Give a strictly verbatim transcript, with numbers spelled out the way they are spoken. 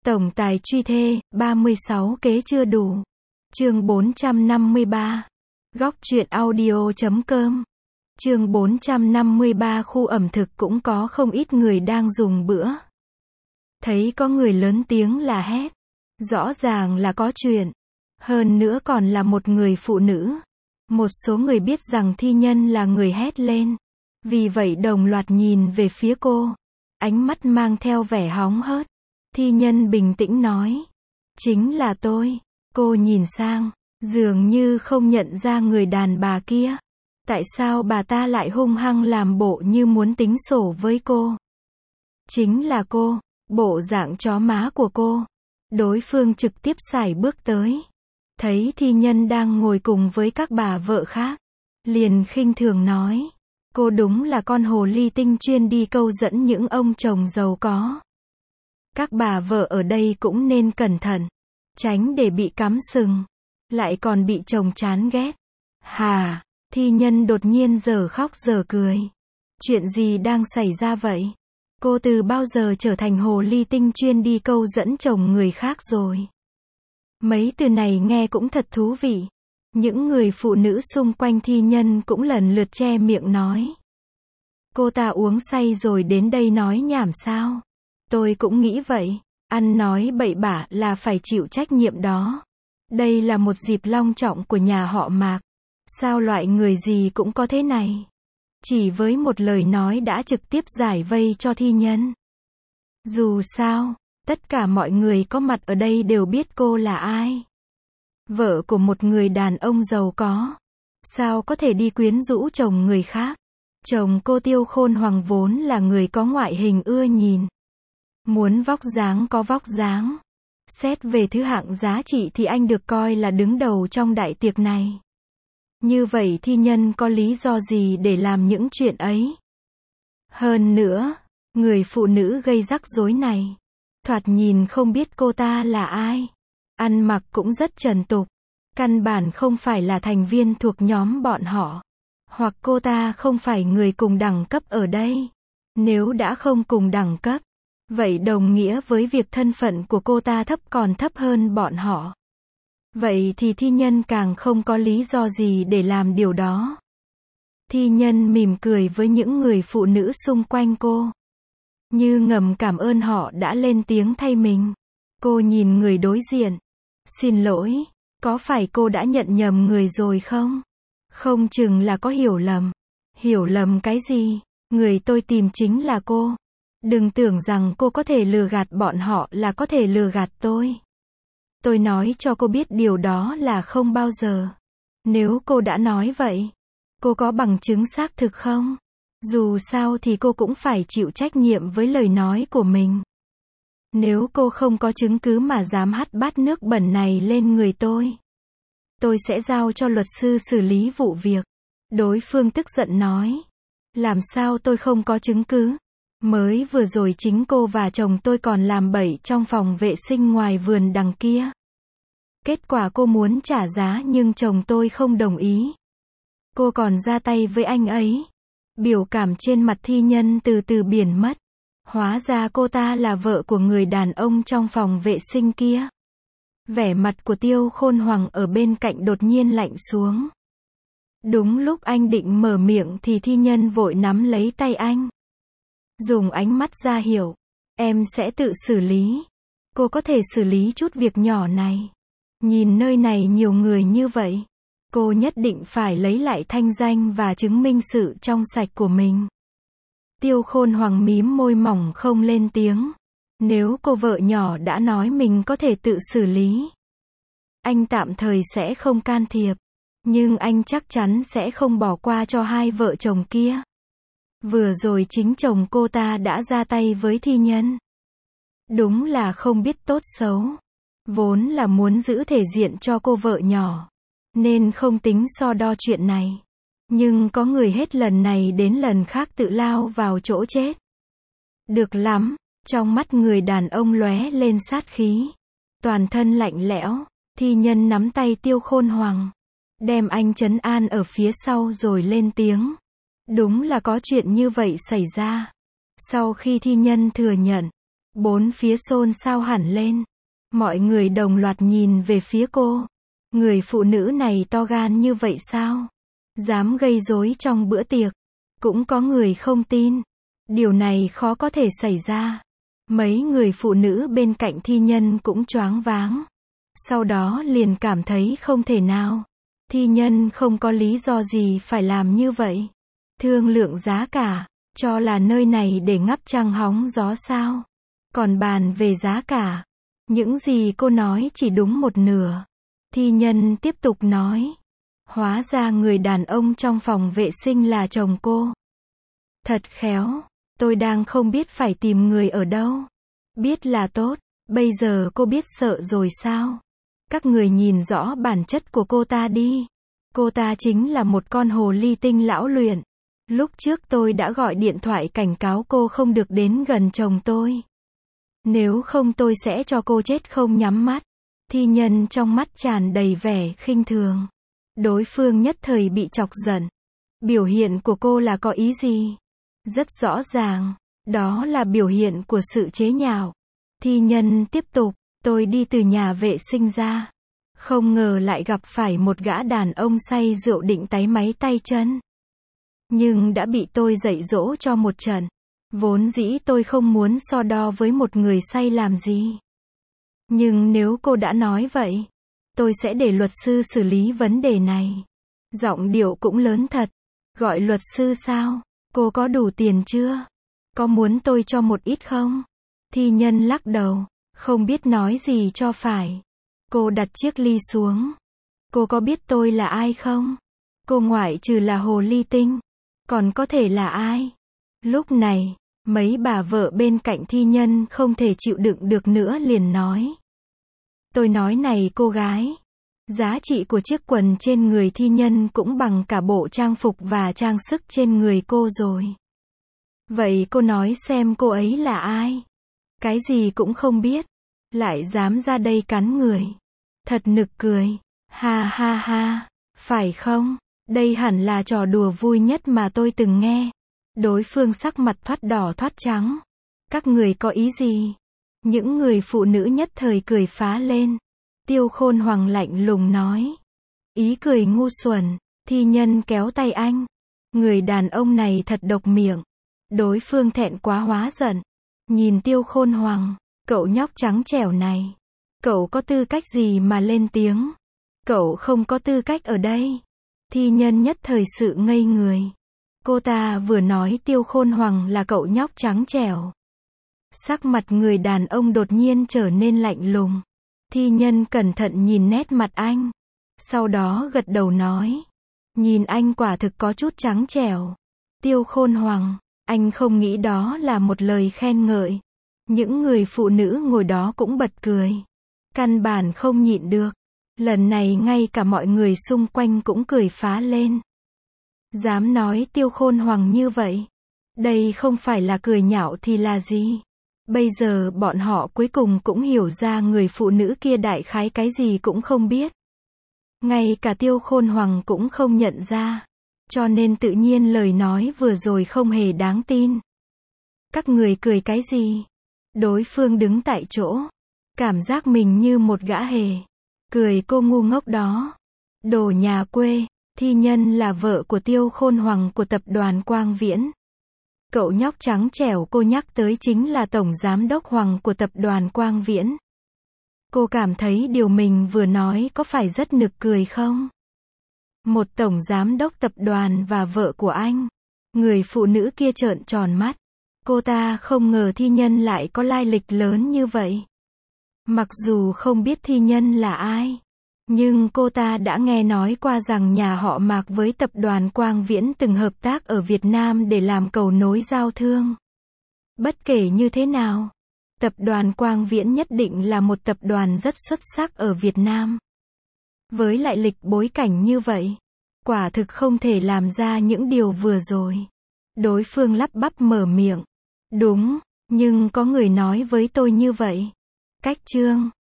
Tổng tài truy thê, ba mươi sáu kế chưa đủ. Chương bốn trăm năm mươi ba. Góc truyện audio chấm com. Chương bốn trăm năm mươi ba. Khu ẩm thực cũng có không ít người đang dùng bữa. Thấy có người lớn tiếng là hét. Rõ ràng là có chuyện. Hơn nữa còn là một người phụ nữ. Một số người biết rằng thi nhân là người hét lên. Vì vậy đồng loạt nhìn về phía cô. Ánh mắt mang theo vẻ hóng hớt. Thi nhân bình tĩnh nói. Chính là tôi. Cô nhìn sang. Dường như không nhận ra người đàn bà kia. Tại sao bà ta lại hung hăng làm bộ như muốn tính sổ với cô? Chính là cô. Bộ dạng chó má của cô. Đối phương trực tiếp sải bước tới. Thấy thi nhân đang ngồi cùng với các bà vợ khác. Liền khinh thường nói. Cô đúng là con hồ ly tinh chuyên đi câu dẫn những ông chồng giàu có. Các bà vợ ở đây cũng nên cẩn thận. Tránh để bị cắm sừng. Lại còn bị chồng chán ghét. Hà, thi nhân đột nhiên giờ khóc giờ cười. Chuyện gì đang xảy ra vậy? Cô từ bao giờ trở thành hồ ly tinh chuyên đi câu dẫn chồng người khác rồi? Mấy từ này nghe cũng thật thú vị. Những người phụ nữ xung quanh thi nhân cũng lần lượt che miệng nói. Cô ta uống say rồi đến đây nói nhảm sao? Tôi cũng nghĩ vậy. Ăn nói bậy bạ là phải chịu trách nhiệm đó. Đây là một dịp long trọng của nhà họ Mạc. Sao loại người gì cũng có thế này? Chỉ với một lời nói đã trực tiếp giải vây cho thi nhân. Dù sao, tất cả mọi người có mặt ở đây đều biết cô là ai. Vợ của một người đàn ông giàu có. Sao có thể đi quyến rũ chồng người khác? Chồng cô Tiêu Khôn Hoàng vốn là người có ngoại hình ưa nhìn. Muốn vóc dáng có vóc dáng. Xét về thứ hạng giá trị thì anh được coi là đứng đầu trong đại tiệc này. Như vậy thi nhân có lý do gì để làm những chuyện ấy? Hơn nữa, người phụ nữ gây rắc rối này. Thoạt nhìn không biết cô ta là ai. Ăn mặc cũng rất trần tục. Căn bản không phải là thành viên thuộc nhóm bọn họ. Hoặc cô ta không phải người cùng đẳng cấp ở đây. Nếu đã không cùng đẳng cấp, vậy đồng nghĩa với việc thân phận của cô ta thấp còn thấp hơn bọn họ. Vậy thì thi nhân càng không có lý do gì để làm điều đó. Thi nhân mỉm cười với những người phụ nữ xung quanh cô. Như ngầm cảm ơn họ đã lên tiếng thay mình. Cô nhìn người đối diện. Xin lỗi, có phải cô đã nhận nhầm người rồi không? Không chừng là có hiểu lầm. Hiểu lầm cái gì? Người tôi tìm chính là cô. Đừng tưởng rằng cô có thể lừa gạt bọn họ là có thể lừa gạt tôi. Tôi nói cho cô biết điều đó là không bao giờ. Nếu cô đã nói vậy, cô có bằng chứng xác thực không? Dù sao thì cô cũng phải chịu trách nhiệm với lời nói của mình. Nếu cô không có chứng cứ mà dám hắt bát nước bẩn này lên người tôi, tôi sẽ giao cho luật sư xử lý vụ việc. Đối phương tức giận nói. Làm sao tôi không có chứng cứ? Mới vừa rồi chính cô và chồng tôi còn làm bậy trong phòng vệ sinh ngoài vườn đằng kia. Kết quả cô muốn trả giá nhưng chồng tôi không đồng ý. Cô còn ra tay với anh ấy. Biểu cảm trên mặt thi nhân từ từ biến mất. Hóa ra cô ta là vợ của người đàn ông trong phòng vệ sinh kia. Vẻ mặt của Tiêu Khôn Hoàng ở bên cạnh đột nhiên lạnh xuống. Đúng lúc anh định mở miệng thì thi nhân vội nắm lấy tay anh. Dùng ánh mắt ra hiệu. Em sẽ tự xử lý. Cô có thể xử lý chút việc nhỏ này. Nhìn nơi này nhiều người như vậy. Cô nhất định phải lấy lại thanh danh và chứng minh sự trong sạch của mình. Tiêu Khôn Hoàng mím môi mỏng không lên tiếng. Nếu cô vợ nhỏ đã nói mình có thể tự xử lý, anh tạm thời sẽ không can thiệp. Nhưng anh chắc chắn sẽ không bỏ qua cho hai vợ chồng kia. Vừa rồi chính chồng cô ta đã ra tay với thi nhân. Đúng là không biết tốt xấu. Vốn là muốn giữ thể diện cho cô vợ nhỏ. Nên không tính so đo chuyện này. Nhưng có người hết lần này đến lần khác tự lao vào chỗ chết. Được lắm. Trong mắt người đàn ông lóe lên sát khí. Toàn thân lạnh lẽo. Thi nhân nắm tay Tiêu Khôn Hoàng. Đem anh trấn an ở phía sau rồi lên tiếng. Đúng là có chuyện như vậy xảy ra. Sau khi thi nhân thừa nhận, Bốn phía xôn xao hẳn lên. Mọi người đồng loạt nhìn về phía cô. Người phụ nữ này to gan như vậy sao? Dám gây rối trong bữa tiệc. Cũng có người không tin. Điều này khó có thể xảy ra. Mấy người phụ nữ bên cạnh thi nhân cũng choáng váng. Sau đó liền cảm thấy không thể nào. Thi nhân không có lý do gì phải làm như vậy. Thương lượng giá cả, cho là nơi này để ngắp trăng hóng gió sao? Còn bàn về giá cả, những gì cô nói chỉ đúng một nửa. Thi nhân tiếp tục nói. Hóa ra người đàn ông trong phòng vệ sinh là chồng cô. Thật khéo, tôi đang không biết phải tìm người ở đâu. Biết là tốt, bây giờ cô biết sợ rồi sao? Các người nhìn rõ bản chất của cô ta đi. Cô ta chính là một con hồ ly tinh lão luyện. Lúc trước tôi đã gọi điện thoại cảnh cáo cô không được đến gần chồng tôi. Nếu không tôi sẽ cho cô chết không nhắm mắt. Thi nhân trong mắt tràn đầy vẻ khinh thường. Đối phương nhất thời bị chọc giận. Biểu hiện của cô là có ý gì? Rất rõ ràng, đó là biểu hiện của sự chế nhạo. Thi nhân tiếp tục, tôi đi từ nhà vệ sinh ra. Không ngờ lại gặp phải một gã đàn ông say rượu định táy máy tay chân. Nhưng đã bị tôi dạy dỗ cho một trận. Vốn dĩ tôi không muốn so đo với một người say làm gì. Nhưng nếu cô đã nói vậy, tôi sẽ để luật sư xử lý vấn đề này. Giọng điệu cũng lớn thật. Gọi luật sư sao? Cô có đủ tiền chưa? Có muốn tôi cho một ít không? Thi nhân lắc đầu, không biết nói gì cho phải. Cô đặt chiếc ly xuống. Cô có biết tôi là ai không? Cô ngoại trừ là hồ ly tinh, còn có thể là ai? Lúc này, mấy bà vợ bên cạnh thi nhân không thể chịu đựng được nữa liền nói. Tôi nói này cô gái, giá trị của chiếc quần trên người thi nhân cũng bằng cả bộ trang phục và trang sức trên người cô rồi. Vậy cô nói xem cô ấy là ai? Cái gì cũng không biết, lại dám ra đây cắn người. Thật nực cười. Ha ha ha, phải không? Đây hẳn là trò đùa vui nhất mà tôi từng nghe. Đối phương sắc mặt thoát đỏ thoát trắng. Các người có ý gì? Những người phụ nữ nhất thời cười phá lên. Tiêu Khôn Hoàng lạnh lùng nói. Ý cười ngu xuẩn. Thi nhân kéo tay anh. Người đàn ông này thật độc miệng. Đối phương thẹn quá hóa giận. Nhìn Tiêu Khôn Hoàng, cậu nhóc trắng trẻo này. Cậu có tư cách gì mà lên tiếng? Cậu không có tư cách ở đây. Thi nhân nhất thời sự ngây người. Cô ta vừa nói Tiêu Khôn Hoàng là cậu nhóc trắng trẻo. Sắc mặt người đàn ông đột nhiên trở nên lạnh lùng. Thi nhân cẩn thận nhìn nét mặt anh. Sau đó gật đầu nói. Nhìn anh quả thực có chút trắng trẻo. Tiêu Khôn Hoàng, anh không nghĩ đó là một lời khen ngợi. Những người phụ nữ ngồi đó cũng bật cười. Căn bản không nhịn được. Lần này ngay cả mọi người xung quanh cũng cười phá lên. Dám nói Tiêu Khôn Hoàng như vậy. Đây không phải là cười nhạo thì là gì? Bây giờ bọn họ cuối cùng cũng hiểu ra người phụ nữ kia đại khái cái gì cũng không biết. Ngay cả Tiêu Khôn Hoàng cũng không nhận ra. Cho nên tự nhiên lời nói vừa rồi không hề đáng tin. Các người cười cái gì? Đối phương đứng tại chỗ. Cảm giác mình như một gã hề. Cười cô ngu ngốc đó. Đồ nhà quê. Thi nhân là vợ của Tiêu Khôn Hoàng của tập đoàn Quang Viễn. Cậu nhóc trắng trẻo cô nhắc tới chính là tổng giám đốc Hoàng của tập đoàn Quang Viễn. Cô cảm thấy điều mình vừa nói có phải rất nực cười không? Một tổng giám đốc tập đoàn và vợ của anh. Người phụ nữ kia trợn tròn mắt. Cô ta không ngờ thi nhân lại có lai lịch lớn như vậy. Mặc dù không biết thi nhân là ai, nhưng cô ta đã nghe nói qua rằng nhà họ Mạc với tập đoàn Quang Viễn từng hợp tác ở Việt Nam để làm cầu nối giao thương. Bất kể như thế nào, tập đoàn Quang Viễn nhất định là một tập đoàn rất xuất sắc ở Việt Nam. Với lại lịch bối cảnh như vậy, quả thực không thể làm ra những điều vừa rồi. Đối phương lắp bắp mở miệng. Đúng, nhưng có người nói với tôi như vậy. Cách chương